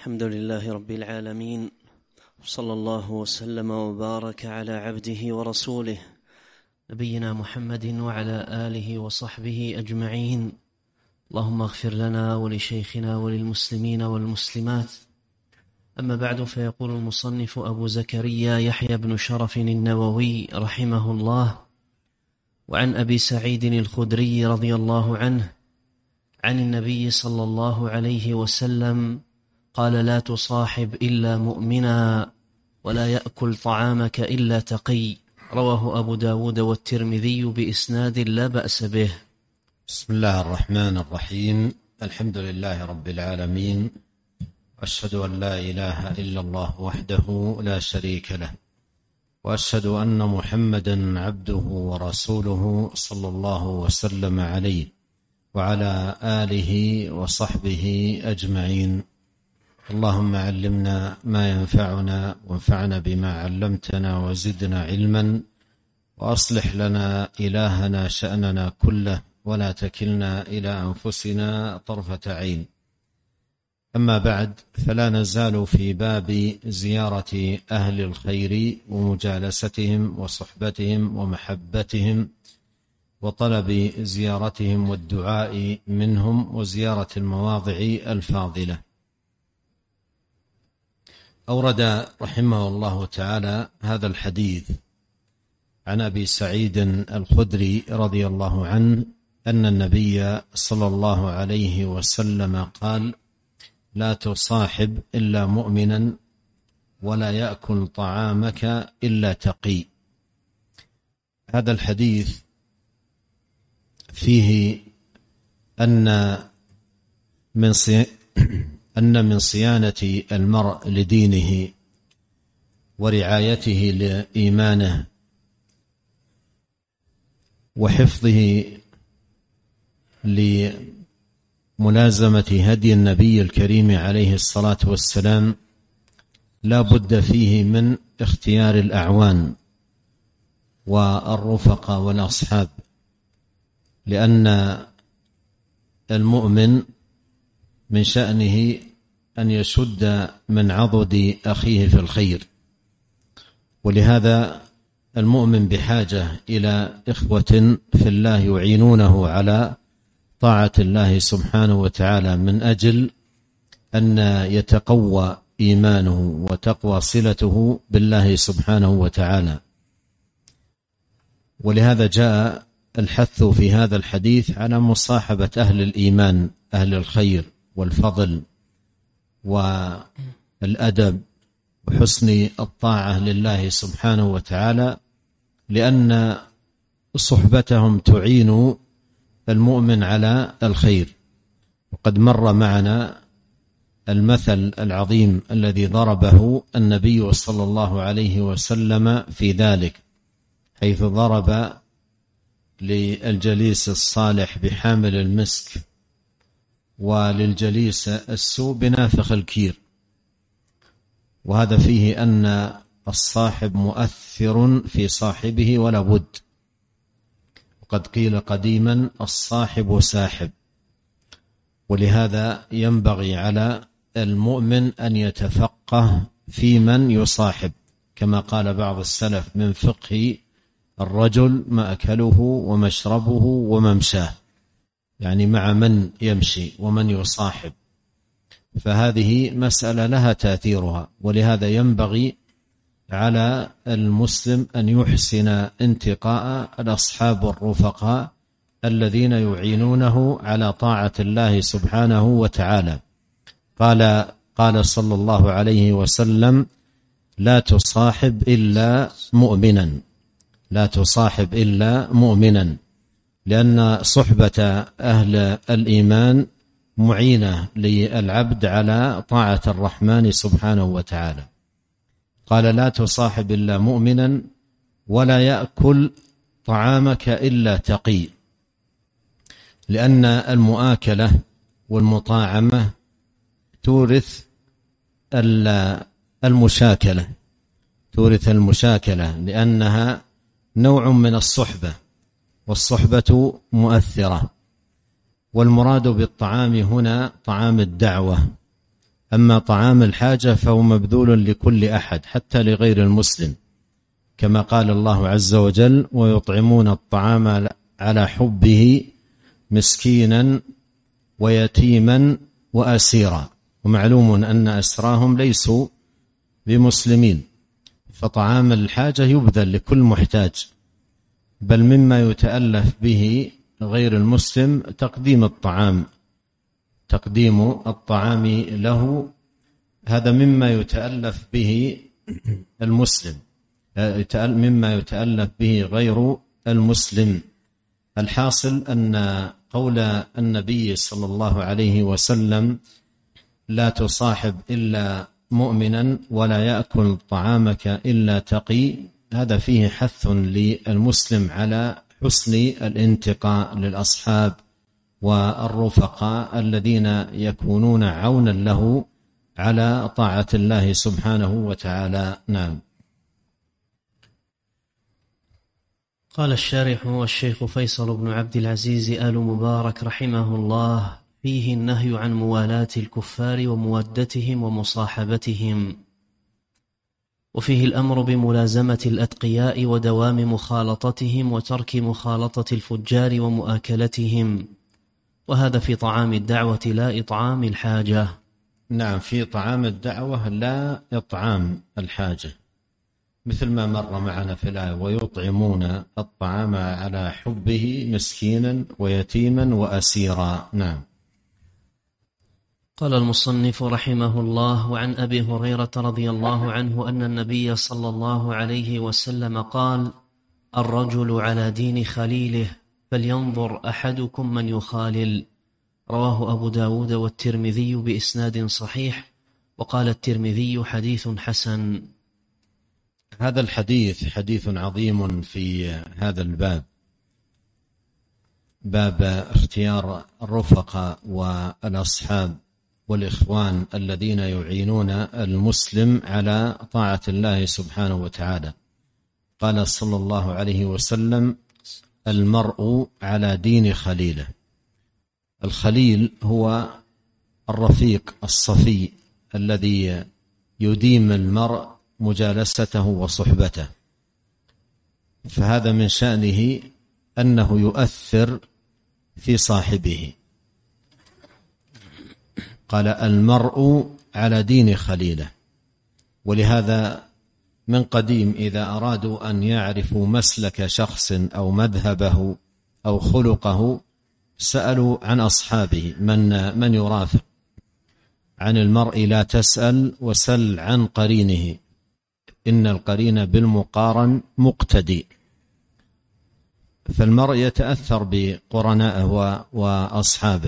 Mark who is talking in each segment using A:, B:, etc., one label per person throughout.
A: الحمد لله رب العالمين، صلى الله وسلم وبارك على عبده ورسوله نبينا محمد وعلى آله وصحبه أجمعين. اللهم اغفر لنا ولشيخنا وللمسلمين والمسلمات. أما بعد، فيقول المصنف أبو زكريا يحيى بن شرف النووي رحمه الله: وعن أبي سعيد الخدري رضي الله عنه عن النبي صلى الله عليه وسلم قال: لا تصاحب إلا مؤمنا ولا يأكل طعامك إلا تقي. رواه أبو داود والترمذي بإسناد لا بأس به.
B: بسم الله الرحمن الرحيم. الحمد لله رب العالمين، وأشهد أن لا إله إلا الله وحده لا شريك له، وأشهد أن محمدا عبده ورسوله صلى الله وسلم عليه وعلى آله وصحبه أجمعين. اللهم علمنا ما ينفعنا وانفعنا بما علمتنا وزدنا علما، وأصلح لنا إلهنا شأننا كله ولا تكلنا إلى أنفسنا طرفة عين. أما بعد، فلا نزال في باب زيارة أهل الخير ومجالستهم وصحبتهم ومحبتهم وطلب زيارتهم والدعاء منهم وزيارة المواضع الفاضلة. أورد رحمه الله تعالى هذا الحديث عن أبي سعيد الخدري رضي الله عنه أن النبي صلى الله عليه وسلم قال: لا تصاحب إلا مؤمنا ولا يأكل طعامك إلا تقي. هذا الحديث فيه أن من صيانة المرء لدينه ورعايته لإيمانه وحفظه لملازمة هدي النبي الكريم عليه الصلاة والسلام لا بد فيه من اختيار الأعوان والرفقاء والأصحاب، لأن المؤمن من شأنه أن يشد من عضد أخيه في الخير، ولهذا المؤمن بحاجة إلى إخوة في الله يعينونه على طاعة الله سبحانه وتعالى، من أجل أن يتقوى إيمانه وتقوى صلته بالله سبحانه وتعالى. ولهذا جاء الحث في هذا الحديث على مصاحبة أهل الإيمان، أهل الخير والفضل والأدب وحسن الطاعة لله سبحانه وتعالى، لأن صحبتهم تعين المؤمن على الخير. وقد مر معنا المثل العظيم الذي ضربه النبي صلى الله عليه وسلم في ذلك، حيث ضرب للجليس الصالح بحامل المسك وللجليس السوء بنافخ الكير. وهذا فيه أن الصاحب مؤثر في صاحبه ولا بد. وقد قيل قديما: الصاحب ساحب. ولهذا ينبغي على المؤمن أن يتفقه في من يصاحب، كما قال بعض السلف: من فقه الرجل مأكله ومشربه وممشاه، يعني مع من يمشي ومن يصاحب. فهذه مسألة لها تأثيرها، ولهذا ينبغي على المسلم أن يحسن انتقاء الأصحاب والرفقاء الذين يعينونه على طاعة الله سبحانه وتعالى. قال صلى الله عليه وسلم: لا تصاحب إلا مؤمنا، لا تصاحب إلا مؤمنا، لأن صحبة أهل الإيمان معينة للعبد على طاعة الرحمن سبحانه وتعالى. قال: لا تصاحب إلا مؤمنا ولا يأكل طعامك إلا تقي، لأن المؤاكلة والمطاعمة تورث المشاكلة، لأنها نوع من الصحبة، والصحبة مؤثرة. والمراد بالطعام هنا طعام الدعوة أما طعام الحاجة فهو مبذول لكل أحد حتى لغير المسلم، كما قال الله عز وجل: ويطعمون الطعام على حبه مسكينا ويتيما وأسيرا. ومعلوم أن أسراهم ليسوا بمسلمين، فطعام الحاجة يبذل لكل محتاج، بل مما يتألف به غير المسلم تقديم الطعام له، هذا مما يتألف به المسلم، مما يتألف به غير المسلم. الحاصل أن قول النبي صلى الله عليه وسلم: لا تصاحب إلا مؤمنا ولا يأكل طعامك إلا تقي، هذا فيه حث للمسلم على حسن الانتقاء للأصحاب والرفقاء الذين يكونون عونا له على طاعة الله سبحانه وتعالى. نعم.
A: قال الشارح والشيخ فيصل بن عبد العزيز آل مبارك رحمه الله: فيه النهي عن موالاة الكفار ومودتهم ومصاحبتهم، وفيه الأمر بملازمة الأتقياء ودوام مخالطتهم وترك مخالطة الفجار ومؤاكلتهم، وهذا في طعام الدعوة لا إطعام الحاجة.
B: نعم، في طعام الدعوة لا إطعام الحاجة، مثل ما مر معنا في الآية: ويطعمون الطعام على حبه مسكينا ويتيما وأسيرا. نعم.
A: قال المصنف رحمه الله: وعن أبي هريرة رضي الله عنه أن النبي صلى الله عليه وسلم قال: الرجل على دين خليله فلينظر أحدكم من يخالل. رواه أبو داود والترمذي بإسناد صحيح، وقال الترمذي: حديث حسن.
B: هذا الحديث حديث عظيم في هذا الباب، باب اختيار الرفقاء والأصحاب والإخوان الذين يعينون المسلم على طاعة الله سبحانه وتعالى. قال صلى الله عليه وسلم: المرء على دين خليله. الخليل هو الرفيق الصفي الذي يديم المرء مجالسته وصحبته، فهذا من شأنه أنه يؤثر في صاحبه. قال: المرء على دين خليله. ولهذا من قديم إذا أرادوا أن يعرفوا مسلك شخص أو مذهبه أو خلقه سألوا عن أصحابه من يرافق. عن المرء لا تسأل وسل عن قرينه، إن القرين بالمقارن مقتدي. فالمرء يتأثر بقرنائه وأصحابه،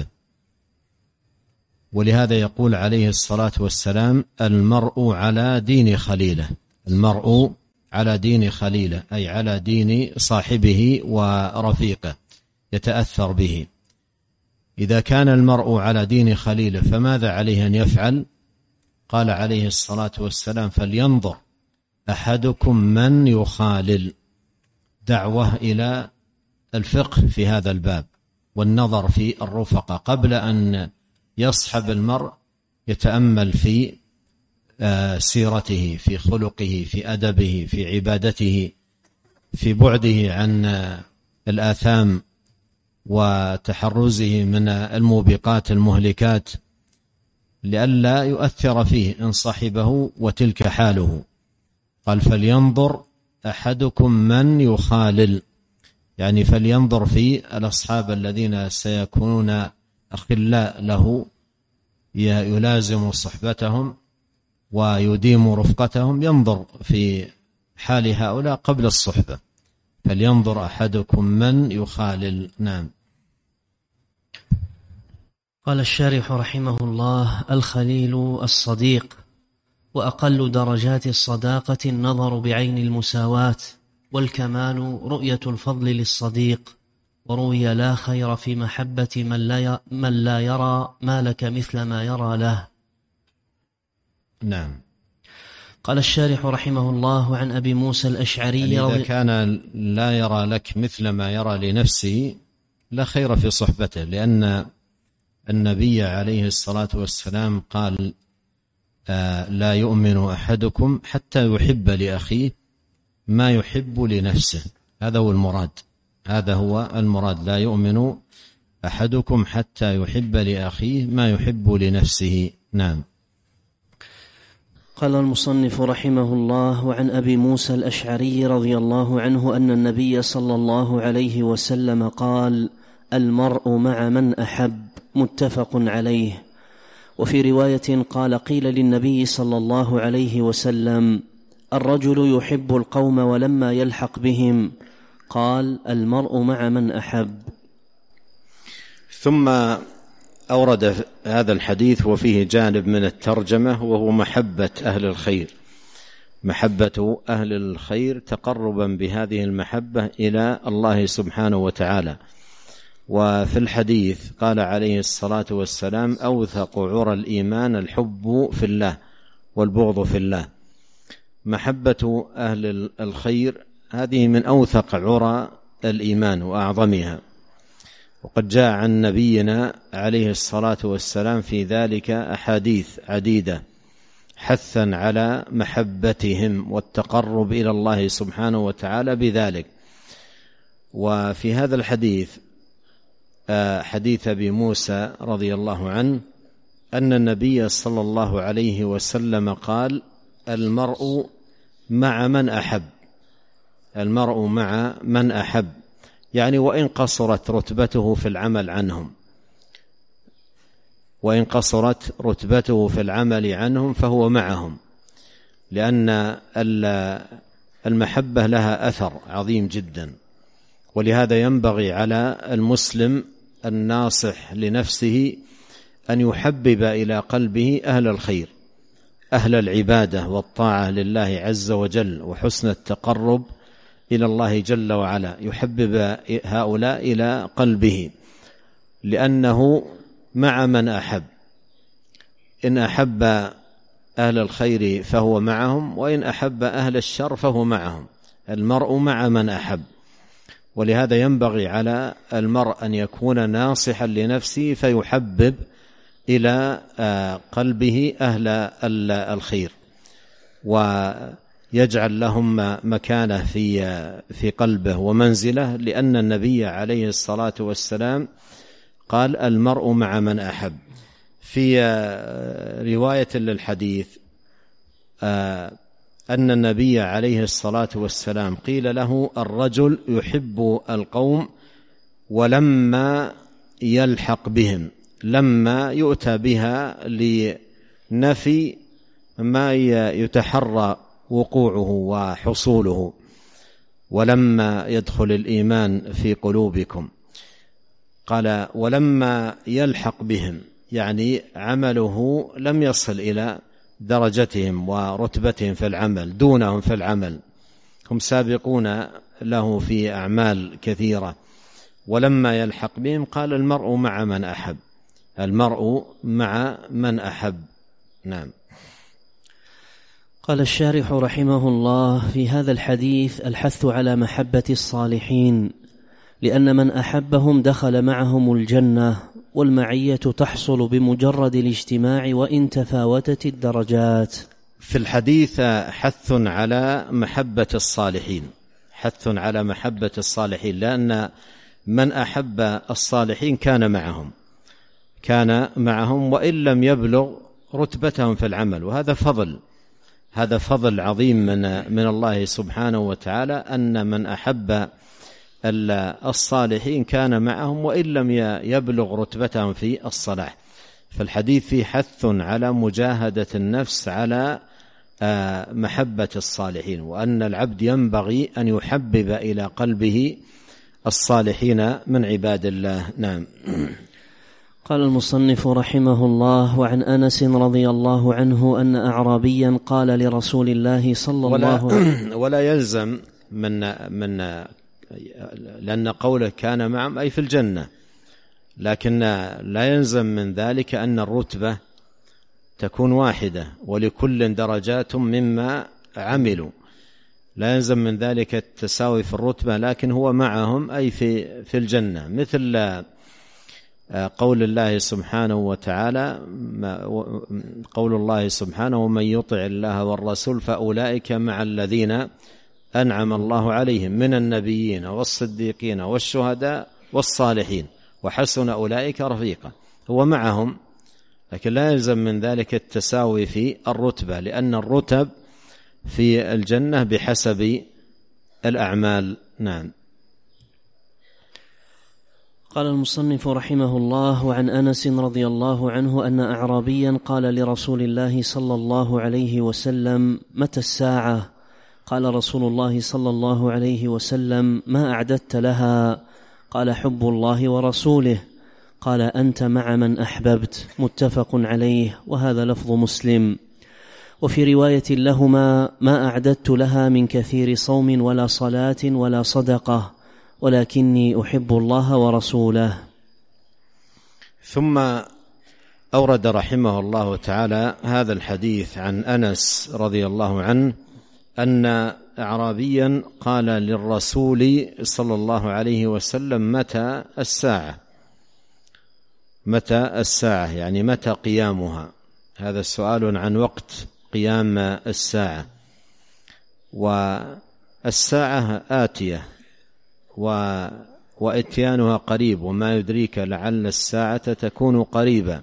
B: ولهذا يقول عليه الصلاة والسلام: المرء على دين خليله. المرء على دين خليله أي على دين صاحبه ورفيقه، يتأثر به. إذا كان المرء على دين خليله فماذا عليه أن يفعل؟ قال عليه الصلاة والسلام: فلينظر أحدكم من يخالل. دعوة إلى الفقه في هذا الباب والنظر في الرفقة قبل أن يصحب المرء، يتأمل في سيرته، في خلقه، في أدبه، في عبادته، في بعده عن الآثام وتحرزه من الموبقات المهلكات، لئلا يؤثر فيه إن صحبه وتلك حاله. قال: فلينظر أحدكم من يخالل، يعني فلينظر في الأصحاب الذين سيكونون أخلاء له، يلازم صحبتهم ويديم رفقتهم، ينظر في حال هؤلاء قبل الصحبة. فلينظر أحدكم من يخالل. نعم.
A: قال الشارح رحمه الله: الخليل الصديق، وأقل درجات الصداقة النظر بعين المساواة، والكمال رؤية الفضل للصديق. وروي: لا خير في محبة من لا يرى ما لك مثل ما يرى له.
B: نعم.
A: قال الشارح رحمه الله: عن أبي موسى الأشعري
B: يعني إذا كان لا يرى لك مثل ما يرى لنفسه لا خير في صحبته، لأن النبي عليه الصلاة والسلام قال: لا يؤمن أحدكم حتى يحب لأخيه ما يحب لنفسه. هذا هو المراد، هذا هو المراد، لا يؤمن أحدكم حتى يحب لأخيه ما يحب لنفسه. نعم.
A: قال المصنف رحمه الله: وعن أبي موسى الأشعري رضي الله عنه أن النبي صلى الله عليه وسلم قال: المرء مع من أحب، متفق عليه. وفي رواية قال: قيل للنبي صلى الله عليه وسلم: الرجل يحب القوم ولما يلحق بهم، قال: المرء مع من أحب.
B: ثم أورد هذا الحديث وفيه جانب من الترجمة، وهو محبة أهل الخير، محبة أهل الخير تقربا بهذه المحبة إلى الله سبحانه وتعالى. وفي الحديث قال عليه الصلاة والسلام: أوثق عرى الإيمان الحب في الله والبغض في الله. محبة أهل الخير هذه من أوثق عرى الإيمان وأعظمها، وقد جاء عن نبينا عليه الصلاة والسلام في ذلك أحاديث عديدة حثا على محبتهم والتقرب إلى الله سبحانه وتعالى بذلك. وفي هذا الحديث حديث أبي موسى رضي الله عنه أن النبي صلى الله عليه وسلم قال: المرء مع من أحب، المرء مع من أحب، يعني وإن قصرت رتبته في العمل عنهم، وإن قصرت رتبته في العمل عنهم فهو معهم، لأن المحبة لها أثر عظيم جدا. ولهذا ينبغي على المسلم الناصح لنفسه أن يحبب إلى قلبه أهل الخير، أهل العبادة والطاعة لله عز وجل وحسن التقرب إلى الله جل وعلا، يحبب هؤلاء إلى قلبه، لأنه مع من أحب. إن أحب أهل الخير فهو معهم، وإن أحب أهل الشر فهو معهم. المرء مع من أحب. ولهذا ينبغي على المرء أن يكون ناصحا لنفسه فيحبب إلى قلبه أهل الخير، ويجعل لهم مكانة في قلبه ومنزلة، لأن النبي عليه الصلاة والسلام قال: المرء مع من أحب. في رواية للحديث أن النبي عليه الصلاة والسلام قيل له: الرجل يحب القوم ولما يلحق بهم، لما يؤتى بها لنفي ما يتحرى وقوعه وحصوله، ولما يدخل الإيمان في قلوبكم. قال: ولما يلحق بهم، يعني عمله لم يصل إلى درجتهم ورتبتهم في العمل، دونهم في العمل، هم سابقون له في أعمال كثيرة. ولما يلحق بهم قال: المرء مع من أحب، المرء مع من أحب. نعم.
A: قال الشارح رحمه الله: في هذا الحديث الحث على محبة الصالحين، لأن من أحبهم دخل معهم الجنة، والمعية تحصل بمجرد الاجتماع وإن تفاوتت الدرجات.
B: في الحديث حث على محبة الصالحين، حث على محبة الصالحين، لأن من أحب الصالحين كان معهم وإن لم يبلغ رتبتهم في العمل. وهذا فضل، هذا فضل عظيم من الله سبحانه وتعالى، أن من أحب الصالحين كان معهم وإن لم يبلغ رتبتهم في الصلاح. فالحديث فيه حث على مجاهدة النفس على محبة الصالحين، وأن العبد ينبغي أن يحبب إلى قلبه الصالحين من عباد الله. نعم.
A: قال المصنف رحمه الله: وعن أنس رضي الله عنه أن أعرابيا قال لرسول الله صلى الله عليه وسلم.
B: ولا يلزم من لأن قوله كان معهم أي في الجنة، لكن لا يلزم من ذلك أن الرتبة تكون واحدة، ولكل درجات مما عملوا، لا يلزم من ذلك التساوي في الرتبة، لكن هو معهم أي في الجنة. مثل قول الله سبحانه وتعالى، قول الله سبحانه: ومن يطع الله والرسول فأولئك مع الذين أنعم الله عليهم من النبيين والصديقين والشهداء والصالحين وحسن أولئك رفيقا. هو معهم، لكن لا يلزم من ذلك التساوي في الرتبة، لأن الرتب في الجنة بحسب الأعمال. نعم.
A: قال المصنف رحمه الله: وعن أنس رضي الله عنه أن أعرابيا قال لرسول الله صلى الله عليه وسلم: متى الساعة؟ قال رسول الله صلى الله عليه وسلم: ما أعددت لها؟ قال: حب الله ورسوله. قال: أنت مع من أحببت. متفق عليه، وهذا لفظ مسلم. وفي رواية لهما: ما أعددت لها من كثير صوم ولا صلاة ولا صدقة، ولكني أحب الله ورسوله.
B: ثم أورد رحمه الله تعالى هذا الحديث عن أنس رضي الله عنه أن أعرابيا قال للرسول صلى الله عليه وسلم: متى الساعة؟ متى الساعة يعني متى قيامها؟ هذا سؤال عن وقت قيام الساعة. والساعة آتية وإتيانها قريب، وما يدريك لعل الساعة تكون قريبا.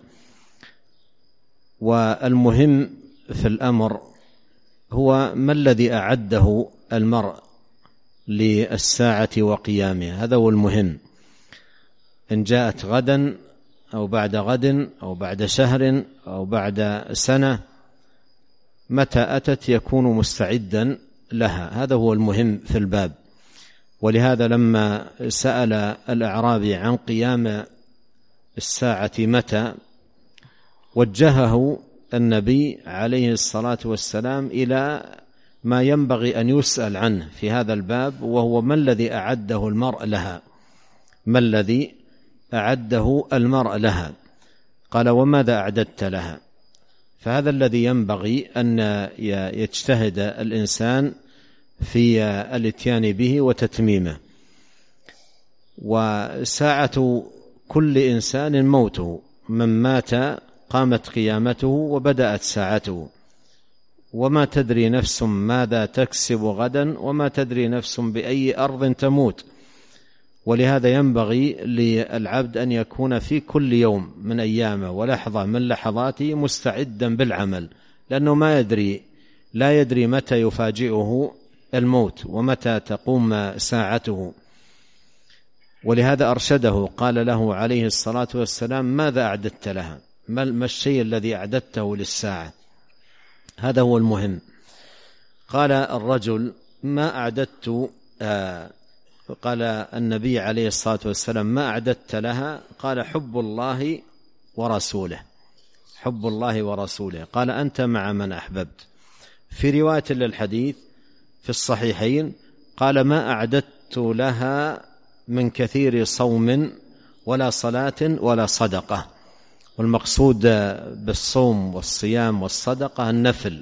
B: والمهم في الأمر هو ما الذي أعده المرء للساعة وقيامها، هذا هو المهم. إن جاءت غدا أو بعد غد أو بعد شهر أو بعد سنة، متى أتت يكون مستعدا لها، هذا هو المهم في الباب. ولهذا لما سأل الأعرابي عن قيام الساعة متى، وجهه النبي عليه الصلاة والسلام إلى ما ينبغي أن يسأل عنه في هذا الباب، وهو ما الذي أعده المرء لها، ما الذي أعده المرء لها. قال: وماذا أعددت لها؟ فهذا الذي ينبغي أن يجتهد الإنسان في الاتيان به وتتميمه. وساعة كل إنسان موته، من مات قامت قيامته وبدأت ساعته، وما تدري نفس ماذا تكسب غدا، وما تدري نفس بأي أرض تموت. ولهذا ينبغي للعبد أن يكون في كل يوم من أيامه ولحظة من لحظاته مستعدا بالعمل، لأنه لا يدري متى يفاجئه الموت ومتى تقوم ساعته. ولهذا أرشده، قال له عليه الصلاة والسلام: ماذا أعددت لها؟ ما الشيء الذي أعددته للساعة؟ هذا هو المهم. قال الرجل: ما أعددت، قال النبي عليه الصلاة والسلام: ما أعددت لها؟ قال: حب الله ورسوله. حب الله ورسوله. قال: أنت مع من أحببت. في رواية للحديث في الصحيحين قال: ما أعددت لها من كثير صوم ولا صلاة ولا صدقة. والمقصود بالصوم والصيام والصدقة النفل،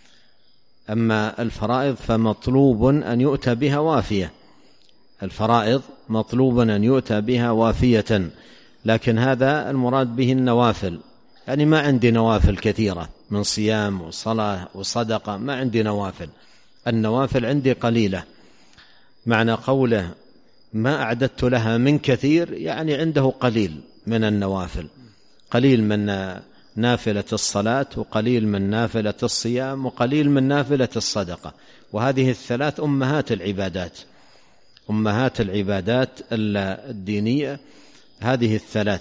B: أما الفرائض فمطلوب أن يؤتى بها وافية. الفرائض مطلوب أن يؤتى بها وافية، لكن هذا المراد به النوافل، يعني ما عندي نوافل كثيرة من صيام وصلاة وصدقة، ما عندي نوافل، النوافل عندي قليلة. معنى قوله ما أعددت لها من كثير يعني عنده قليل من النوافل، قليل من نافلة الصلاة، وقليل من نافلة الصيام، وقليل من نافلة الصدقة. وهذه الثلاث أمهات العبادات، أمهات العبادات الدينية هذه الثلاث.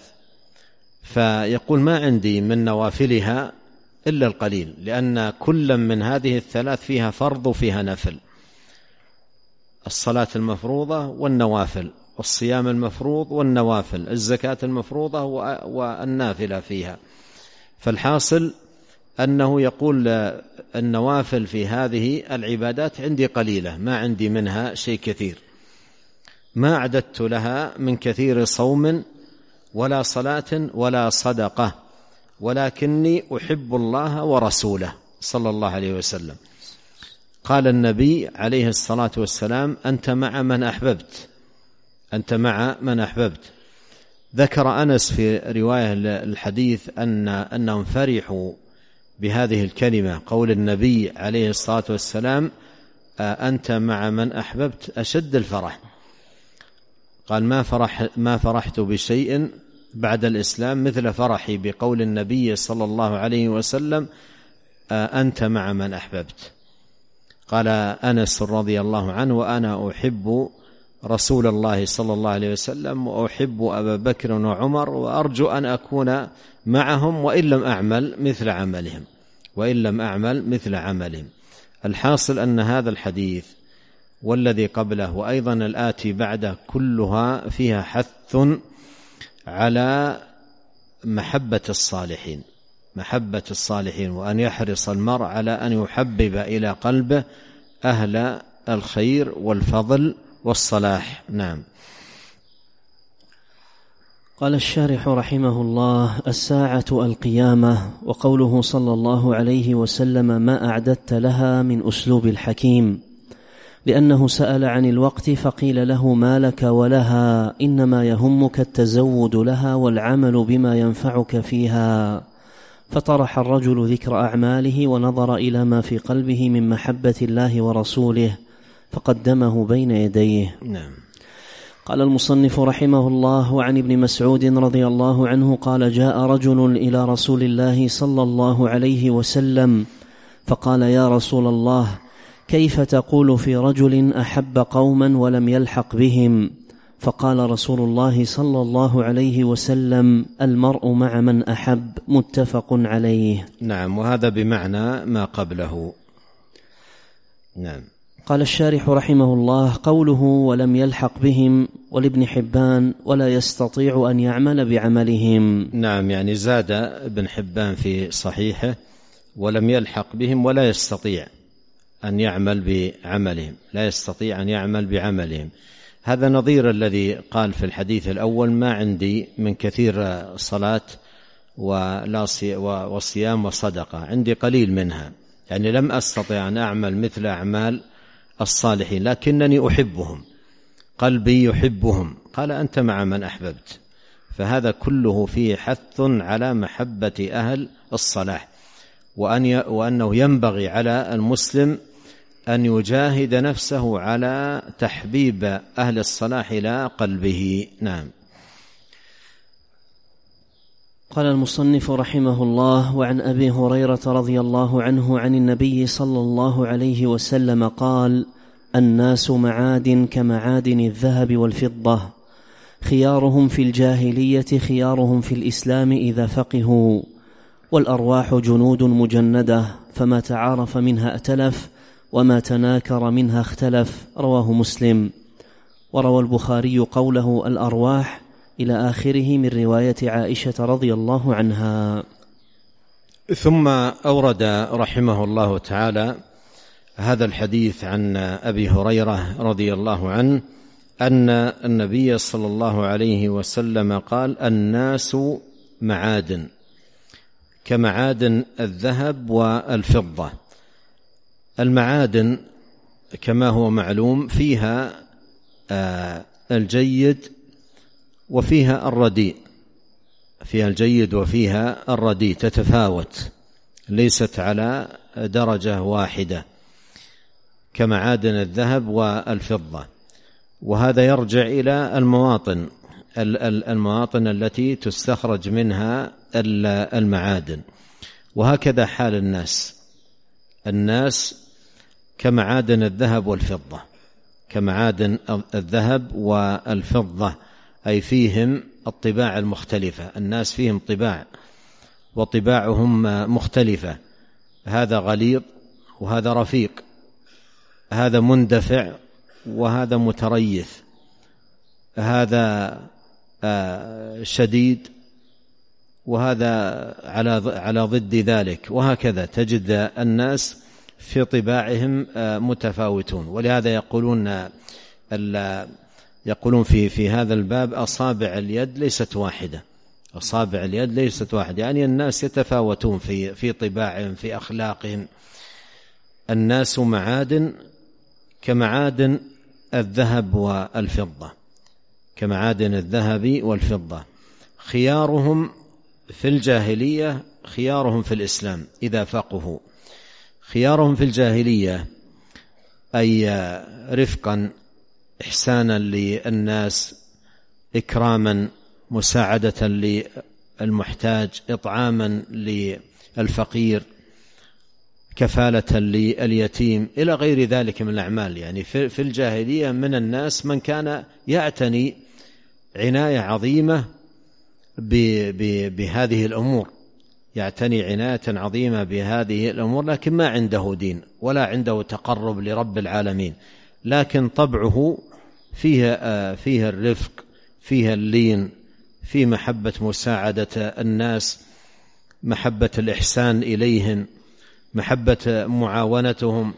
B: فيقول: ما عندي من نوافلها إلا القليل، لأن كل من هذه الثلاث فيها فرض وفيها نفل: الصلاة المفروضة والنوافل، والصيام المفروض والنوافل، الزكاة المفروضة والنافلة فيها. فالحاصل أنه يقول: النوافل في هذه العبادات عندي قليلة، ما عندي منها شيء كثير. ما أعددت لها من كثير صوم ولا صلاة ولا صدقة، ولكني أحب الله ورسوله صلى الله عليه وسلم. قال النبي عليه الصلاة والسلام: أنت مع من أحببت، أنت مع من أحببت. ذكر أنس في رواية الحديث أنهم فرحوا بهذه الكلمة، قول النبي عليه الصلاة والسلام: أنت مع من أحببت، أشد الفرح. قال: ما فرحت بشيء بعد الإسلام مثل فرحي بقول النبي صلى الله عليه وسلم: أنت مع من أحببت. قال أنس رضي الله عنه: وأنا أحب رسول الله صلى الله عليه وسلم، وأحب أبا بكر وعمر، وأرجو أن أكون معهم وإن لم أعمل مثل عملهم. الحاصل أن هذا الحديث والذي قبله وأيضا الآتي بعده كلها فيها حث على محبة الصالحين، وأن يحرص المرء على أن يحبب إلى قلبه أهل الخير والفضل والصلاح. نعم.
A: قال الشارح رحمه الله: الساعة القيامة. وقوله صلى الله عليه وسلم: ما أعددت لها، من أسلوب الحكيم، لأنه سأل عن الوقت فقيل له: ما لك ولها، إنما يهمك التزود لها والعمل بما ينفعك فيها. فطرح الرجل ذكر أعماله ونظر إلى ما في قلبه من محبة الله ورسوله فقدمه بين يديه.
B: نعم.
A: قال المصنف رحمه الله: وعن ابن مسعود رضي الله عنه قال: جاء رجل إلى رسول الله صلى الله عليه وسلم فقال: يا رسول الله، كيف تقول في رجل أحب قوما ولم يلحق بهم؟ فقال رسول الله صلى الله عليه وسلم: المرء مع من أحب. متفق عليه.
B: نعم. وهذا بمعنى ما قبله. نعم.
A: قال الشارح رحمه الله: قوله ولم يلحق بهم، ولابن حبان: ولا يستطيع أن يعمل بعملهم.
B: نعم، يعني زاد ابن حبان في صحيحه: ولم يلحق بهم ولا يستطيع أن يعمل بعملهم، لا يستطيع أن يعمل بعملهم. هذا نظير الذي قال في الحديث الأول: ما عندي من كثير صلاة وصيام وصدقة، عندي قليل منها، يعني لم أستطع أن أعمل مثل أعمال الصالحين، لكنني أحبهم، قلبي يحبهم. قال: أنت مع من أحببت. فهذا كله فيه حث على محبة أهل الصلاح، وأنه ينبغي على المسلم أن يجاهد نفسه على تحبيب أهل الصلاح إلى قلبه. نعم.
A: قال المصنف رحمه الله: وعن أبي هريرة رضي الله عنه عن النبي صلى الله عليه وسلم قال: الناس معادن كمعادن الذهب والفضة، خيارهم في الجاهلية خيارهم في الإسلام إذا فقهوا، والأرواح جنود مجندة، فما تعارف منها ائتلف، وما تناكر منها اختلف. رواه مسلم. وروى البخاري قوله الأرواح إلى آخره من رواية عائشة رضي الله عنها.
B: ثم أورد رحمه الله تعالى هذا الحديث عن أبي هريرة رضي الله عنه أن النبي صلى الله عليه وسلم قال: الناس معادن كمعادن الذهب والفضة. المعادن كما هو معلوم فيها الجيد وفيها الرديء، فيها الجيد وفيها الرديء، تتفاوت، ليست على درجة واحدة كمعادن الذهب والفضة. وهذا يرجع إلى المواطن التي تستخرج منها المعادن. وهكذا حال الناس كمعادن الذهب والفضة، كمعادن الذهب والفضة، أي فيهم الطباع المختلفة. الناس فيهم طباع وطباعهم مختلفة، هذا غليظ وهذا رفيق، هذا مندفع وهذا متريث، هذا شديد وهذا على ضد ذلك، وهكذا تجد الناس في طباعهم متفاوتون. ولهذا يقولون في هذا الباب: أصابع اليد ليست واحدة. أصابع اليد ليست واحدة، يعني الناس يتفاوتون في طباعهم، في أخلاقهم. الناس معادن كمعادن الذهب والفضة، كمعادن الذهب والفضة. خيارهم في الجاهلية خيارهم في الإسلام إذا فقهوا. خيارهم في الجاهلية أي رفقا، إحسانا للناس، إكراما، مساعدة للمحتاج، إطعاما للفقير، كفالة لليتيم، إلى غير ذلك من الأعمال. يعني في الجاهلية من الناس من كان يعتني عناية عظيمة بهذه الأمور، يعتني عناية عظيمة بهذه الأمور، لكن ما عنده دين ولا عنده تقرب لرب العالمين، لكن طبعه فيه الرفق، فيه اللين، في محبة مساعدة الناس، محبة الإحسان إليهم، محبة معاونتهم.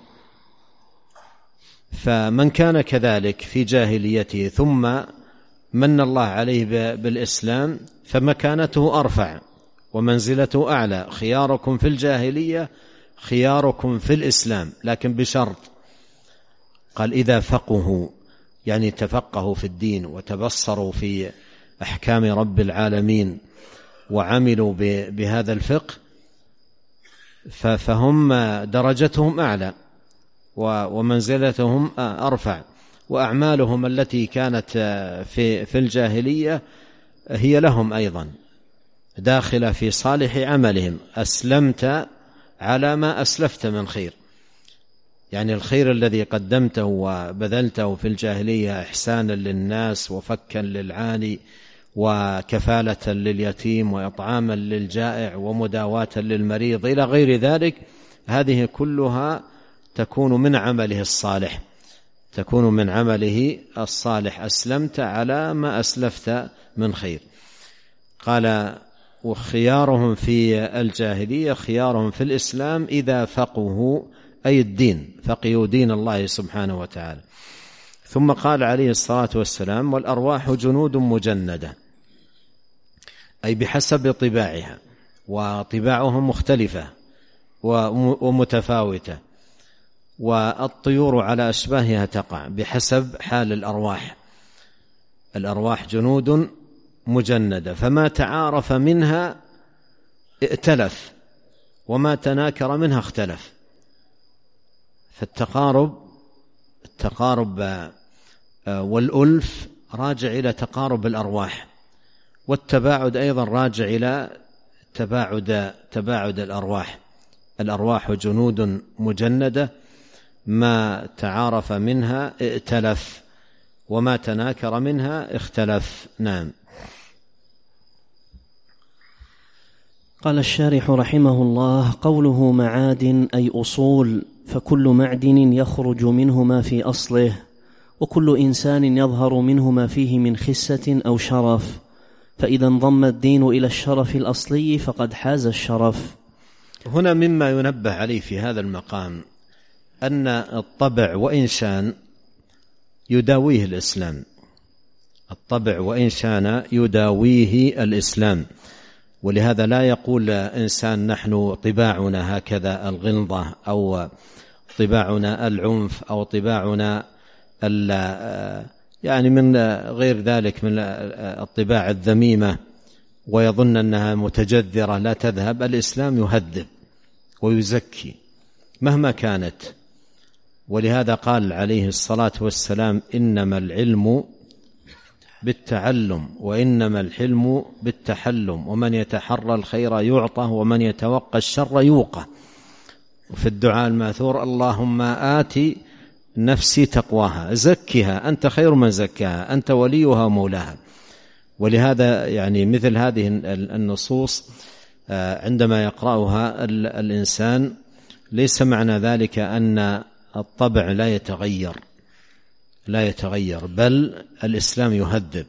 B: فمن كان كذلك في جاهليته ثم من الله عليه بالإسلام فمكانته أرفع ومنزلته أعلى. خياركم في الجاهلية خياركم في الإسلام، لكن بشرط، قال إذا فقهوا، يعني تفقهوا في الدين وتبصروا في أحكام رب العالمين وعملوا بهذا الفقه، فهم درجتهم أعلى ومنزلتهم أرفع، وأعمالهم التي كانت في الجاهلية هي لهم أيضا داخلة في صالح عملهم. أسلمت على ما أسلفت من خير، يعني الخير الذي قدمته وبذلته في الجاهلية، إحسانا للناس وفكا للعاني وكفالة لليتيم وإطعاما للجائع ومداواة للمريض إلى غير ذلك، هذه كلها تكون من عمله الصالح، تكون من عمله الصالح. أسلمت على ما أسلفت من خير. قال وخيارهم في الجاهلية خيارهم في الإسلام إذا فقهوا، أي الدين، فقهوا دين الله سبحانه وتعالى. ثم قال عليه الصلاة والسلام والأرواح جنود مجندة، أي بحسب طباعها، وطباعهم مختلفة ومتفاوتة، والطيور على أشباهها تقع بحسب حال الأرواح. الأرواح جنود مجندة، فما تعارف منها ائتلف وما تناكر منها اختلف. فالتقارب والألف راجع إلى تقارب الأرواح، والتباعد أيضا راجع إلى تباعد الأرواح. الأرواح جنود مجندة، ما تعارف منها ائتلف وما تناكر منها اختلف. نعم.
A: قال الشارح رحمه الله: قوله معادن أي أصول، فكل معدن يخرج منه ما في أصله، وكل إنسان يظهر منه ما فيه من خسة أو شرف، فإذا انضم الدين إلى الشرف الأصلي فقد حاز الشرف.
B: هنا مما ينبه عليه في هذا المقام أن الطبع وإن شان يداويه الإسلام، الطبع وإن شان يداويه الإسلام، ولهذا لا يقول إنسان نحن طباعنا هكذا الغلظة، أو طباعنا العنف، أو طباعنا يعني من غير ذلك من الطباع الذميمة، ويظن أنها متجذرة لا تذهب. الإسلام يهذب ويزكي مهما كانت، ولهذا قال عليه الصلاة والسلام: إنما العلم بالتعلم وإنما الحلم بالتحلم، ومن يتحرى الخير يعطى ومن يتوقى الشر يوقى. وفي الدعاء الماثور: اللهم آتي نفسي تقواها، زكها أنت خير من زكاها، أنت وليها مولاها. ولهذا يعني مثل هذه النصوص عندما يقرأها الإنسان ليس معنى ذلك أن الطبع لا يتغير، بل الإسلام يهذب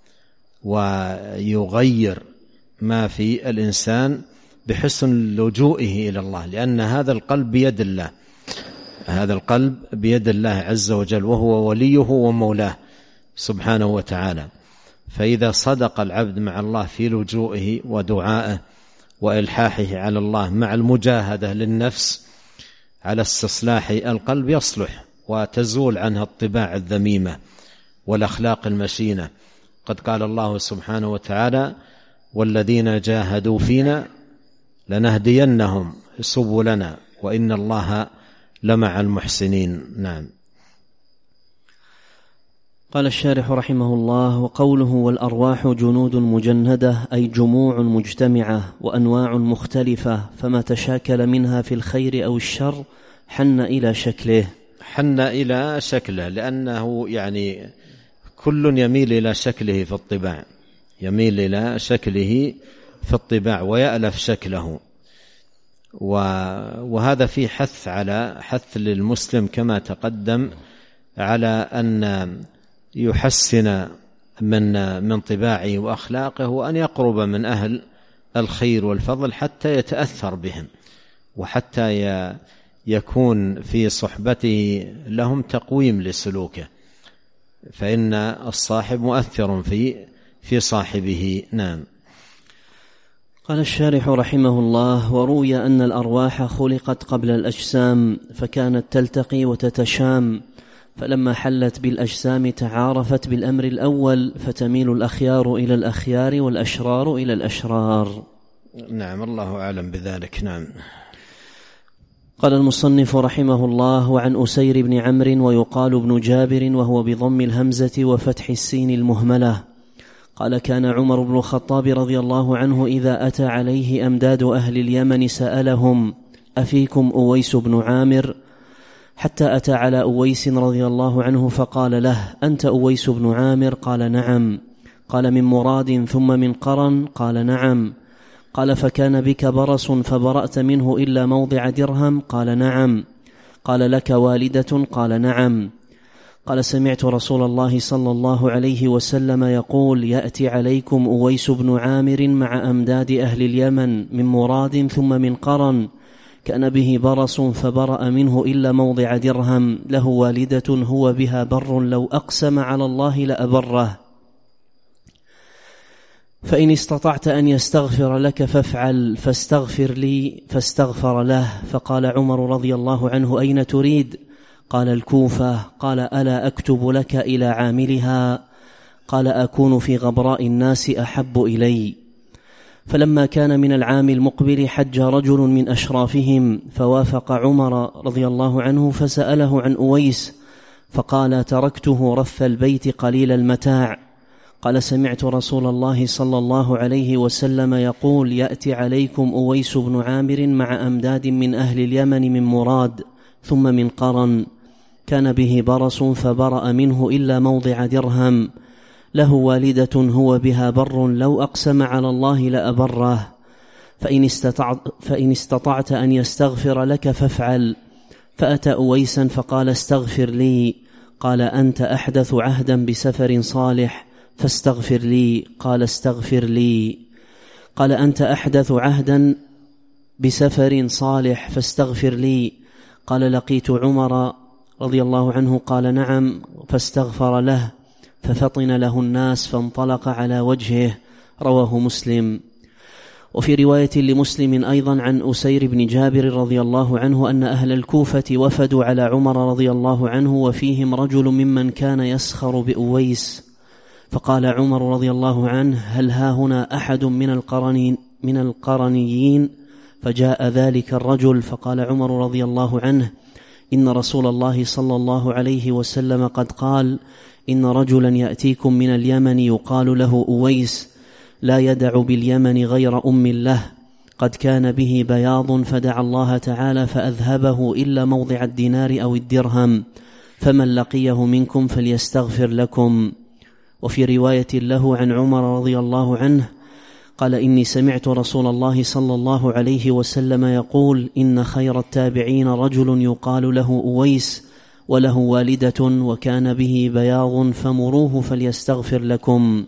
B: ويغير ما في الإنسان بحسن لجوئه إلى الله، لأن هذا القلب بيد الله، هذا القلب بيد الله عز وجل، وهو وليه ومولاه سبحانه وتعالى. فإذا صدق العبد مع الله في لجوئه ودعائه وإلحاحه على الله مع المجاهدة للنفس على استصلاح القلب، يصلح وتزول عنها الطباع الذميمة والأخلاق المشينة. قد قال الله سبحانه وتعالى: والذين جاهدوا فينا لنهدينهم سبلنا وإن الله لمع المحسنين. نعم.
A: قال الشارح رحمه الله: وقوله والأرواح جنود مجندة أي جموع مجتمعة وأنواع مختلفة، فما تشاكل منها في الخير أو الشر حن إلى شكله لأنه يعني كل يميل إلى شكله في الطباع ويألف شكله، وهذا فيه حث للمسلم كما تقدم على أن يحسن من طباعه وأخلاقه، وأن يقرب من أهل الخير والفضل حتى يتأثر بهم، وحتى يكون في صحبته لهم تقويم لسلوكه، فإن الصاحب مؤثر في صاحبه. نعم. قال الشارح رحمه الله: وروي أن الأرواح خلقت قبل الأجسام فكانت تلتقي وتتشام، فلما حلت بالأجسام تعارفت بالأمر الأول، فتميل الأخيار إلى الأخيار والأشرار إلى الأشرار.
B: نعم، الله أعلم بذلك. نعم.
A: قال المصنف رحمه الله: وعن أسير بن عمرو ويقال ابن جابر وهو بضم الهمزة وفتح السين المهملة قال: كان عمر بن الخطاب رضي الله عنه إذا أتى عليه أمداد أهل اليمن سألهم: أفيكم أويس بن عامر؟ حتى أتى على أويس رضي الله عنه فقال له: أنت أويس بن عامر؟ قال: نعم. قال: من مراد ثم من قرن؟ قال: نعم. قال: فكان بك برص فبرأت منه إلا موضع درهم؟ قال: نعم. قال: لك والدة؟ قال: نعم. قال: سمعت رسول الله صلى الله عليه وسلم يقول: يأتي عليكم أويس بن عامر مع أمداد أهل اليمن من مراد ثم من قرن، كان به برص فبرأ منه إلا موضع درهم، له والدة هو بها بر لو أقسم على الله لأبره، فإن استطعت أن يستغفر لك فافعل، فاستغفر لي، فاستغفر له. فقال عمر رضي الله عنه: أين تريد؟ قال: الكوفة. قال: ألا أكتب لك إلى عاملها؟ قال: أكون في غبراء الناس أحب إلي. فلما كان من العام المقبل حج رجل من أشرافهم فوافق عمر رضي الله عنه فسأله عن أويس، فقال: تركته رف البيت قليل المتاع. قال: سمعت رسول الله صلى الله عليه وسلم يقول: يأتي عليكم أويس بن عامر مع أمداد من أهل اليمن من مراد ثم من قرن، كان به برص فبرأ منه إلا موضع درهم، له والدة هو بها بر لو أقسم على الله لأبره، فإن استطعت أن يستغفر لك فافعل. فأتى أويسا فقال: استغفر لي. قال: أنت أحدث عهدا بسفر صالح فاستغفر لي. قال: استغفر لي. قال: أنت أحدث عهدا بسفر صالح فاستغفر لي. قال: لقيت عمر رضي الله عنه. قال: نعم. فاستغفر له ففطن له الناس فانطلق على وجهه. رواه مسلم. وفي رواية لمسلم أيضا عن أسير بن جابر رضي الله عنه أن أهل الكوفة وفدوا على عمر رضي الله عنه وفيهم رجل ممن كان يسخر بأويس، فقال عمر رضي الله عنه: هل ها هنا أحد من القرنيين؟ فجاء ذلك الرجل فقال عمر رضي الله عنه: إن رسول الله صلى الله عليه وسلم قد قال: إن رجلا يأتيكم من اليمن يقال له أويس، لا يدع باليمن غير أم له، قد كان به بياض فدعا الله تعالى فأذهبه إلا موضع الدينار أو الدرهم، فمن لقيه منكم فليستغفر لكم. وفي رواية له عن عمر رضي الله عنه قال: إني سمعت رسول الله صلى الله عليه وسلم يقول: إن خير التابعين رجل يقال له أويس وله والدة وكان به بياض فمروه فليستغفر لكم.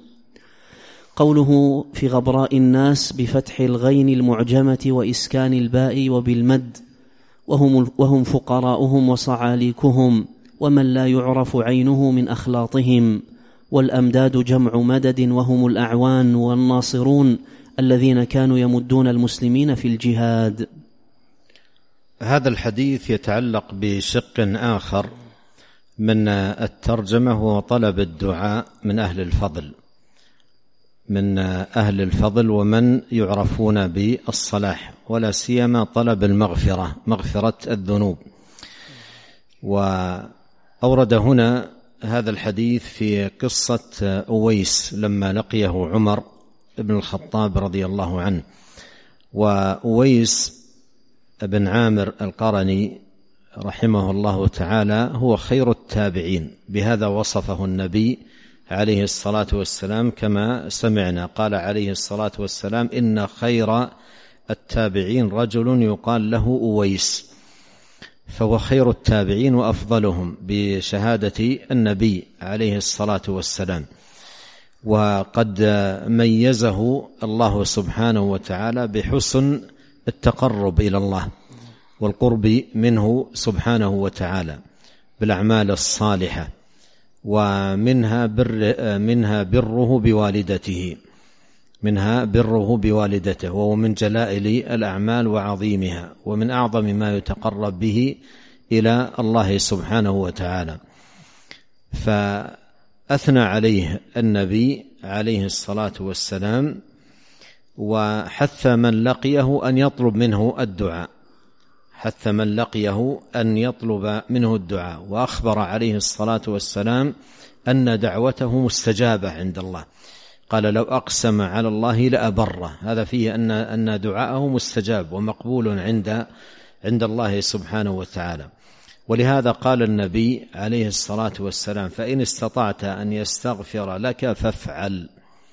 A: قوله في غبراء الناس بفتح الغين المعجمة وإسكان الباء وبالمد، وهم فقراؤهم وصعاليكهم ومن لا يعرف عينه من أخلاطهم. والأمداد جمع مدد وهم الأعوان والناصرون الذين كانوا يمدون المسلمين في الجهاد.
B: هذا الحديث يتعلق بشق آخر من الترجمة، وهو طلب الدعاء من أهل الفضل. من أهل الفضل ومن يعرفون بالصلاح، ولا سيما طلب المغفرة، مغفرة الذنوب. وأورد هنا هذا الحديث في قصة أويس لما لقيه عمر بن الخطاب رضي الله عنه. وأويس بن عامر القرني رحمه الله تعالى هو خير التابعين، بهذا وصفه النبي عليه الصلاة والسلام كما سمعنا. قال عليه الصلاة والسلام: إن خير التابعين رجل يقال له أويس، فهو خير التابعين وأفضلهم بشهادة النبي عليه الصلاة والسلام. وقد ميزه الله سبحانه وتعالى بحسن التقرب إلى الله والقرب منه سبحانه وتعالى بالأعمال الصالحة، ومنها بره بوالدته، منها بره بوالدته، وهو من جلائل الأعمال وعظيمها، ومن أعظم ما يتقرب به إلى الله سبحانه وتعالى. فأثنى عليه النبي عليه الصلاة والسلام، وحث من لقيه أن يطلب منه الدعاء، حث من لقيه أن يطلب منه الدعاء، وأخبر عليه الصلاة والسلام أن دعوته مستجابة عند الله. قال: لو أقسم على الله لأبره. هذا فيه أن دعاءه مستجاب ومقبول عند الله سبحانه وتعالى. ولهذا قال النبي عليه الصلاة والسلام: فإن استطعت أن يستغفر لك فافعل.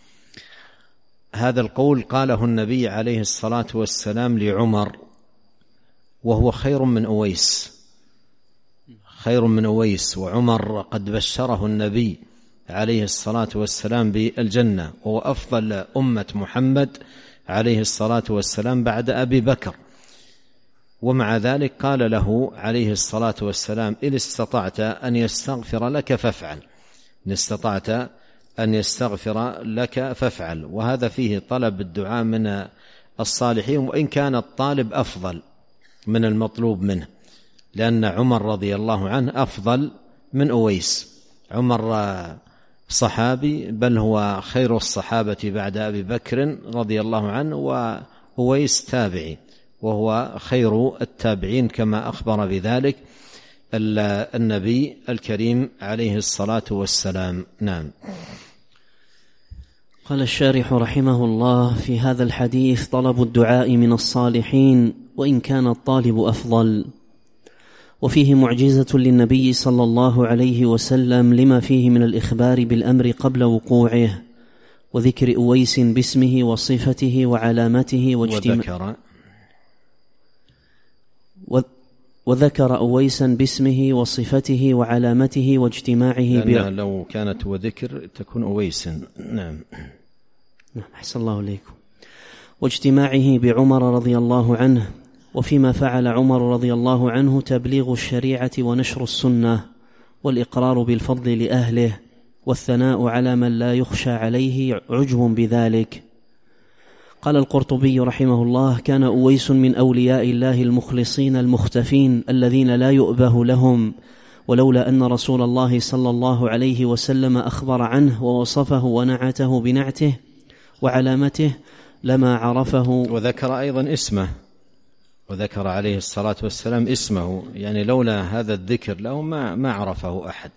B: هذا القول قاله النبي عليه الصلاة والسلام لعمر، وهو خير من أويس، خير من أويس. وعمر قد بشره النبي عليه الصلاة والسلام بالجنة، وهو أفضل أمة محمد عليه الصلاة والسلام بعد أبي بكر. ومع ذلك قال له عليه الصلاة والسلام: إن استطعت أن يستغفر لك فافعل، إن استطعت أن يستغفر لك فافعل. وهذا فيه طلب الدعاء من الصالحين، وإن كان الطالب أفضل من المطلوب منه، لأن عمر رضي الله عنه أفضل من أويس. عمر صحابي، بل هو خير الصحابة بعد أبي بكر رضي الله عنه، وأويس تابعي، وهو خير التابعين كما أخبر بذلك النبي الكريم عليه الصلاة والسلام. نعم.
A: قال الشارح رحمه الله: في هذا الحديث طلب الدعاء من الصالحين وإن كان الطالب أفضل. وفيه معجزة للنبي صلى الله عليه وسلم لما فيه من الإخبار بالأمر قبل وقوعه، وذكر أويس باسمه وصفته وعلامته وذكر أويسا باسمه وصفته وعلامته واجتماعه
B: لو كانت وذكر تكون أويسا. نعم.
A: أحسن الله إليكم. واجتماعه بعمر رضي الله عنه. وفيما فعل عمر رضي الله عنه تبليغ الشريعة ونشر السنة، والإقرار بالفضل لأهله، والثناء على من لا يخشى عليه عجب بذلك. قال القرطبي رحمه الله: كان أويس من أولياء الله المخلصين المختفين الذين لا يؤبه لهم، ولولا أن رسول الله صلى الله عليه وسلم أخبر عنه ووصفه ونعته بنعته وعلامته لما عرفه.
B: وذكر أيضا اسمه، وذكر عليه الصلاة والسلام اسمه، يعني لولا هذا الذكر له ما عرفه أحد،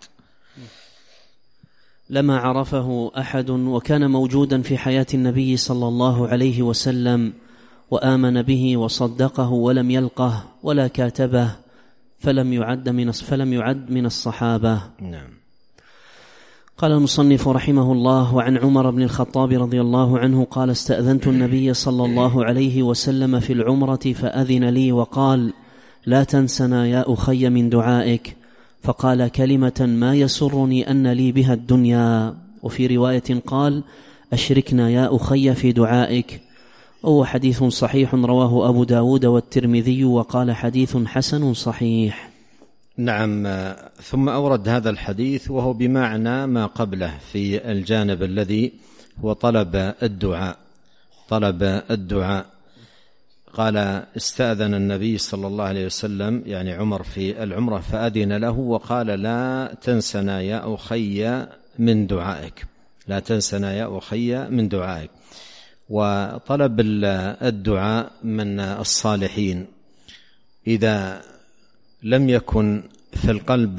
A: لما عرفه أحد. وكان موجودا في حياة النبي صلى الله عليه وسلم، وآمن به وصدقه ولم يلقه ولا كاتبه، فلم يعد من الصحابة.
B: نعم.
A: قال المصنف رحمه الله: وعن عمر بن الخطاب رضي الله عنه قال: استأذنت النبي صلى الله عليه وسلم في العمرة فأذن لي وقال: لا تنسنا يا أخي من دعائك. فقال كلمة ما يسرني أن لي بها الدنيا. وفي رواية قال: أشركنا يا أخي في دعائك. وهو حديث صحيح رواه أبو داود والترمذي، وقال حديث حسن صحيح.
B: نعم. ثم أورد هذا الحديث وهو بمعنى ما قبله في الجانب الذي هو طلب الدعاء. قال: استأذن النبي صلى الله عليه وسلم يعني عمر في العمرة فأذن له وقال: لا تنسنا يا أخي من دعائك. لا تنسنا يا أخي من دعائك. وطلب الدعاء من الصالحين إذا لم يكن في القلب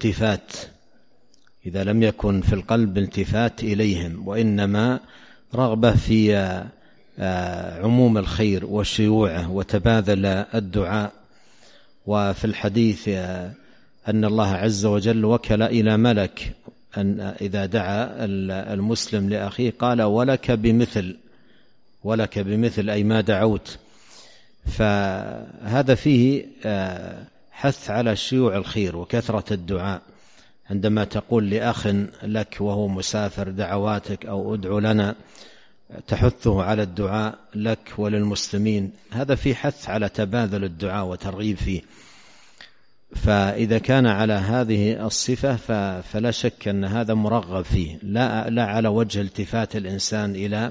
B: التفات إليهم، وإنما رغبة في عموم الخير وشيوعه وتبادل الدعاء. وفي الحديث أن الله عز وجل وكل إلى ملك أن إذا دعا المسلم لأخيه قال ولك بمثل أي ما دعوت. فهذا فيه حث على شيوع الخير وكثرة الدعاء. عندما تقول لأخ لك وهو مسافر دعواتك أو ادعو لنا، تحثه على الدعاء لك وللمسلمين، هذا فيه حث على تبادل الدعاء وترغيب فيه. فإذا كان على هذه الصفة فلا شك أن هذا مرغب فيه، لا على وجه التفات الإنسان إلى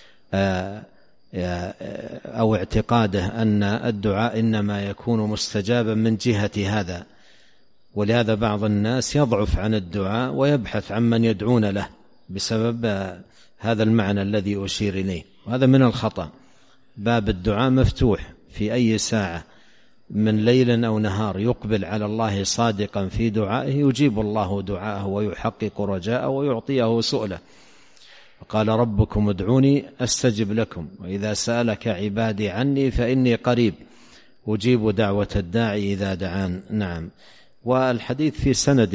B: أو اعتقاده أن الدعاء إنما يكون مستجابا من جهة هذا. ولهذا بعض الناس يضعف عن الدعاء ويبحث عن من يدعون له بسبب هذا المعنى الذي أشير إليه، وهذا من الخطأ. باب الدعاء مفتوح في أي ساعة من ليل أو نهار، يقبل على الله صادقا في دعائه يجيب الله دعاءه ويحقق رجاءه ويعطيه سؤله. وقال ربكم ادعوني أستجب لكم وإذا سألك عبادي عني فإني قريب أجيب دعوة الداعي إذا دعان. نعم. والحديث في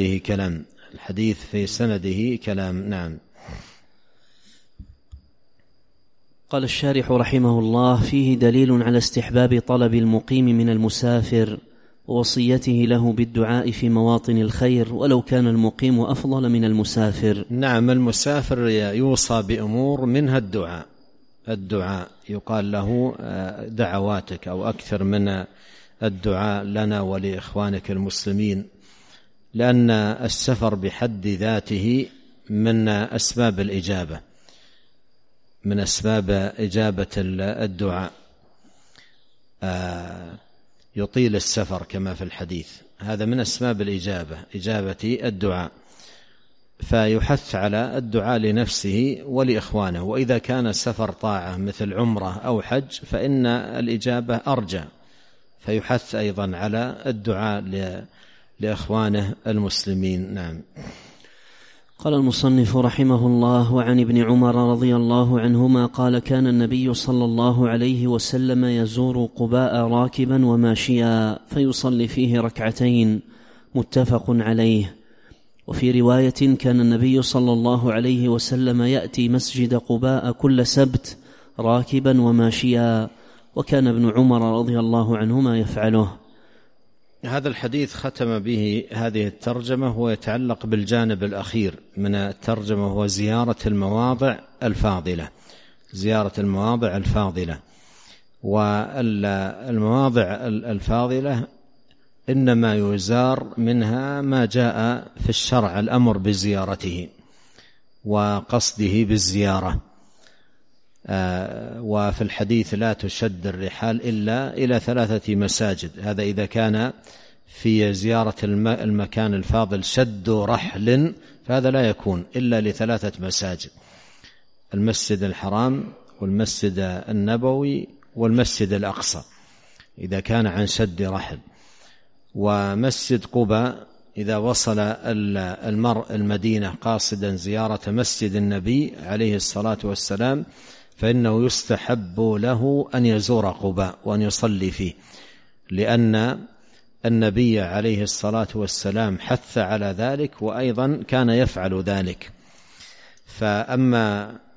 B: سنده كلام. نعم.
A: قال الشارح رحمه الله: فيه دليل على استحباب طلب المقيم من المسافر ووصيته له بالدعاء في مواطن الخير ولو كان المقيم أفضل من المسافر.
B: نعم، المسافر يوصى بأمور منها الدعاء يقال له دعواتك أو أكثر من الدعاء لنا ولإخوانك المسلمين، لأن السفر بحد ذاته من أسباب إجابة الدعاء. يطيل السفر كما في الحديث، هذا من أسباب إجابة الدعاء، فيحث على الدعاء لنفسه ولإخوانه. وإذا كان سفر طاعة مثل عمرة أو حج فإن الإجابة أرجى، فيحث أيضا على الدعاء لإخوانه المسلمين. نعم.
A: قال المصنف رحمه الله: وعن ابن عمر رضي الله عنهما قال: كان النبي صلى الله عليه وسلم يزور قباء راكبا وماشيا فيصلي فيه ركعتين، متفق عليه. وفي رواية: كان النبي صلى الله عليه وسلم يأتي مسجد قباء كل سبت راكبا وماشيا، وكان ابن عمر رضي الله عنهما يفعله.
B: هذا الحديث ختم به هذه الترجمة، هو يتعلق بالجانب الأخير من الترجمة، هو زيارة المواضع الفاضلة. والمواضع الفاضلة إنما يزار منها ما جاء في الشرع الأمر بزيارته وقصده بالزيارة. وفي الحديث: لا تشد الرحال إلا إلى 3 مساجد. هذا إذا كان في زيارة المكان الفاضل شد رحل، فهذا لا يكون إلا ل3 مساجد: المسجد الحرام والمسجد النبوي والمسجد الأقصى إذا كان عن شد رحل. ومسجد قباء إذا وصل المرء المدينة قاصدا زيارة مسجد النبي عليه الصلاة والسلام فإنه يستحب له أن يزور قباء وأن يصلي فيه، لأن النبي عليه الصلاة والسلام حث على ذلك، وأيضا كان يفعل ذلك. فأما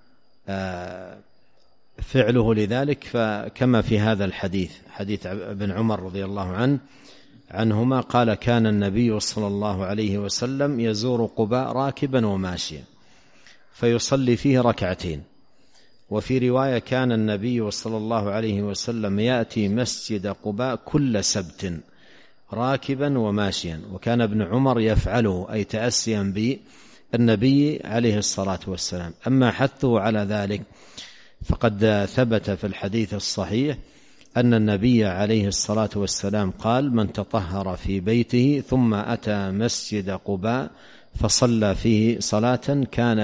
B: فعله لذلك فكما في هذا الحديث، حديث ابن عمر رضي الله عنهما قال: كان النبي صلى الله عليه وسلم يزور قباء راكبا وماشيا فيصلي فيه ركعتين. وفي رواية: كان النبي صلى الله عليه وسلم يأتي مسجد قباء كل سبت راكبا وماشيا، وكان ابن عمر يفعله، أي تأسيا بالنبي عليه الصلاة والسلام. أما حثه على ذلك فقد ثبت في الحديث الصحيح أن النبي عليه الصلاة والسلام قال: من تطهر في بيته ثم أتى مسجد قباء فصلى فيه صلاة كان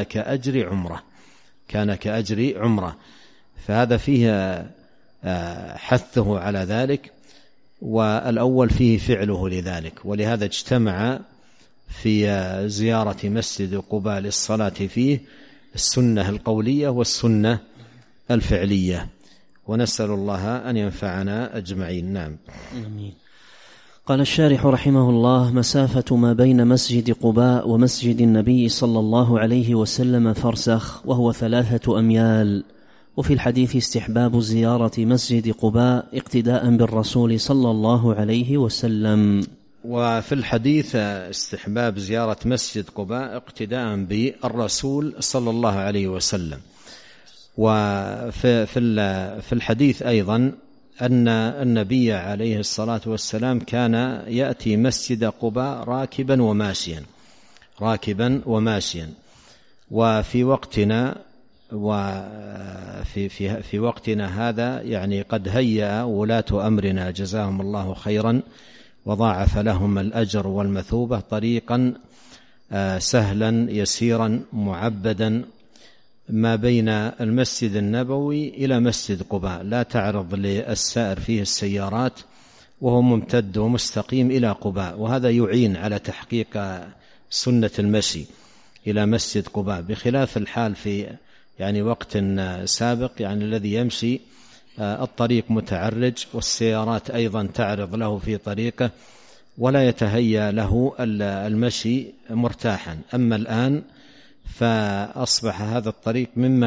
B: كأجر عمرة. فهذا فيه حثه على ذلك، والأول فيه فعله لذلك. ولهذا اجتمع في زيارة مسجد قباء للصلاة فيه السنة القولية والسنة الفعلية، ونسأل الله أن ينفعنا أجمعين. نعم.
A: آمين. قال الشارح رحمه الله: مسافة ما بين مسجد قباء ومسجد النبي صلى الله عليه وسلم فرسخ، وهو 3 أميال. وفي الحديث استحباب زيارة مسجد قباء اقتداء بالرسول صلى الله عليه وسلم.
B: وفي الحديث استحباب زيارة مسجد قباء اقتداء بالرسول صلى الله عليه وسلم. وفي الحديث أيضا أن النبي عليه الصلاة والسلام كان يأتي مسجد قباء راكبا وماشيا. وفي وقتنا هذا يعني قد هيأ ولاة أمرنا جزاهم الله خيرا وضاعف لهم الأجر والمثوبة طريقا سهلا يسيرا معبدا ما بين المسجد النبوي إلى مسجد قباء، لا تعرض للسائر فيه السيارات، وهو ممتد ومستقيم إلى قباء. وهذا يعين على تحقيق سنة المشي إلى مسجد قباء، بخلاف الحال في يعني وقت سابق يعني الذي يمشي الطريق متعرج والسيارات أيضا تعرض له في طريقه ولا يتهيأ له المشي مرتاحا. أما الآن فأصبح هذا الطريق مما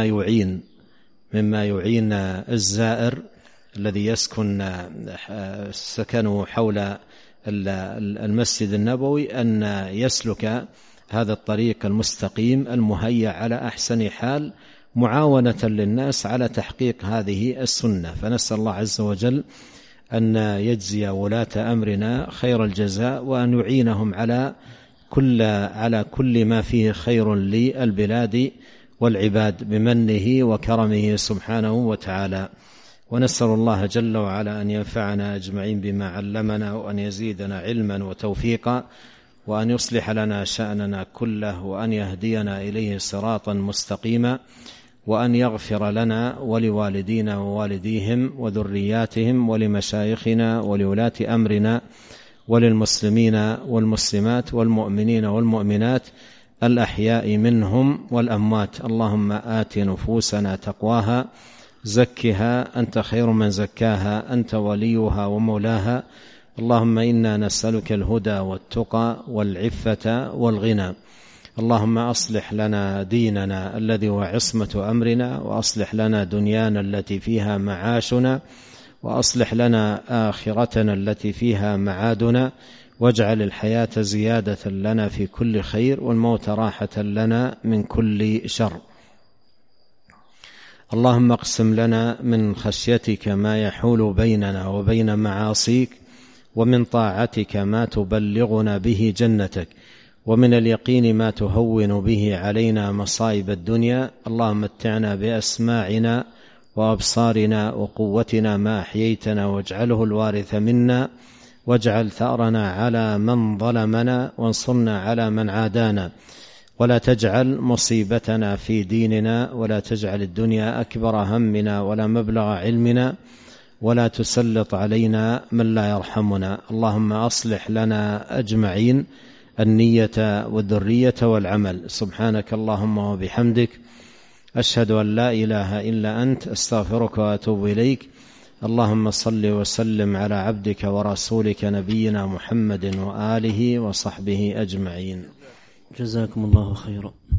B: يعين الزائر الذي يسكن سكنه حول المسجد النبوي أن يسلك هذا الطريق المستقيم المهيأ على أحسن حال، معاونة للناس على تحقيق هذه السنة. فنسأل الله عز وجل أن يجزي ولاة أمرنا خير الجزاء، وأن يعينهم على كل ما فيه خير للبلاد والعباد بمنه وكرمه سبحانه وتعالى. ونسأل الله جل وعلا أن ينفعنا أجمعين بما علمنا، وأن يزيدنا علما وتوفيقا، وأن يصلح لنا شأننا كله، وأن يهدينا إليه صراطا مستقيما، وأن يغفر لنا ولوالدينا ووالديهم وذرياتهم ولمشايخنا ولولاة أمرنا وللمسلمين والمسلمات والمؤمنين والمؤمنات الأحياء منهم والأموات. اللهم آت نفوسنا تقواها، زكها أنت خير من زكاها، أنت وليها ومولاها. اللهم إنا نسألك الهدى والتقى والعفة والغنى. اللهم أصلح لنا ديننا الذي هو عصمة أمرنا، وأصلح لنا دنيانا التي فيها معاشنا، وأصلح لنا آخرتنا التي فيها معادنا، واجعل الحياة زيادة لنا في كل خير، والموت راحة لنا من كل شر. اللهم اقسم لنا من خشيتك ما يحول بيننا وبين معاصيك، ومن طاعتك ما تبلغنا به جنتك، ومن اليقين ما تهون به علينا مصائب الدنيا. اللهم متعنا بأسماعنا وأبصارنا وقوتنا ما أحييتنا، واجعله الوارث منا، واجعل ثأرنا على من ظلمنا، وانصرنا على من عادانا، ولا تجعل مصيبتنا في ديننا، ولا تجعل الدنيا أكبر همنا ولا مبلغ علمنا، ولا تسلط علينا من لا يرحمنا. اللهم أصلح لنا أجمعين النية والذرية والعمل. سبحانك اللهم وبحمدك، أشهد أن لا إله إلا أنت، أستغفرك وأتوب إليك. اللهم صل وسلم على عبدك ورسولك نبينا محمد وآله وصحبه أجمعين.
A: جزاكم الله خيرا.